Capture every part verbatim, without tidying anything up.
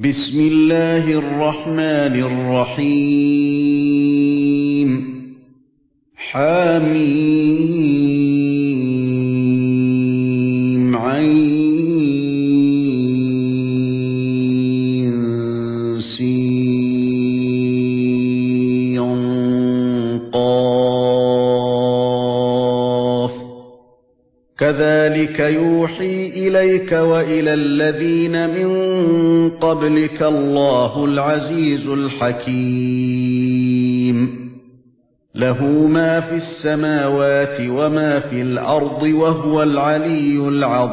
بسم الله الرحمن الرحيم حميم عين سين قاف كذلك يوحي إليك وإلى الذين من قبلك الله العزيز الحكيم له ما في السماوات وما في الأرض وهو العلي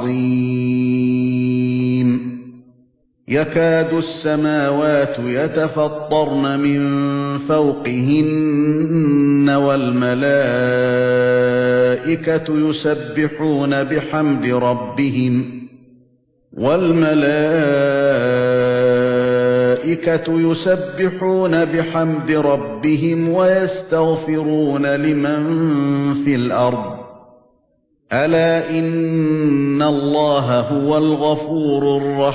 العظيم يكاد السماوات يتفطرن من فوقهن والملائكة يسبحون بحمد ربهم والملائكة يسبحون بحمد ربهم ويستغفرون لمن في الأرض ألا إن الله هو الغفور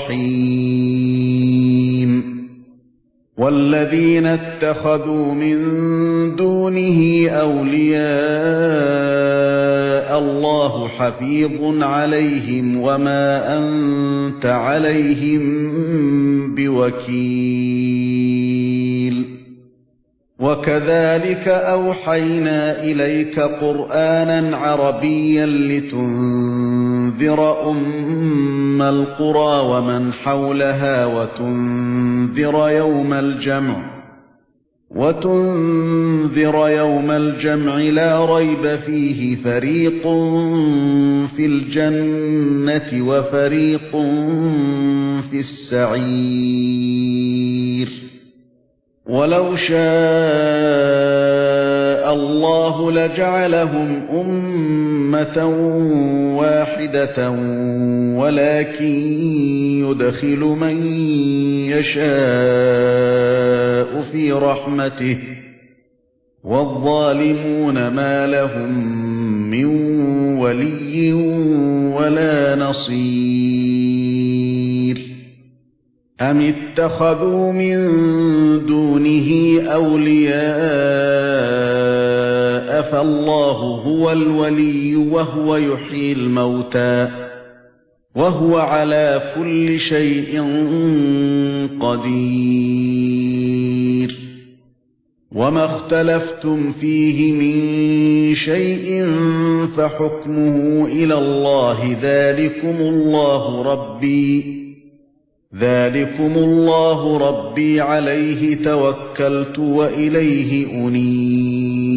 الرحيم والذين اتخذوا من دونه أولياء الله حفيظ عليهم وما أنت عليهم بوكيل وكذلك أوحينا إليك قرآنا عربيا لتنذر أم القرى ومن حولها وتنذر يوم الجمع وتنذر يوم الجمع لا ريب فيه فريق في الجنة وفريق في السعير ولو شاء الله لجعلهم أمة واحدة ولكن يدخل من يشاء في رحمته والظالمون ما لهم من ولي ولا نصير أم اتخذوا من دونه أولياء فالله هو الولي وهو يحيي الموتى وهو على كل شيء قدير وما اختلفتم فيه من شيء فحكمه إلى الله ذلكم الله ربي ذلكم الله ربي عليه توكلت وإليه أنيب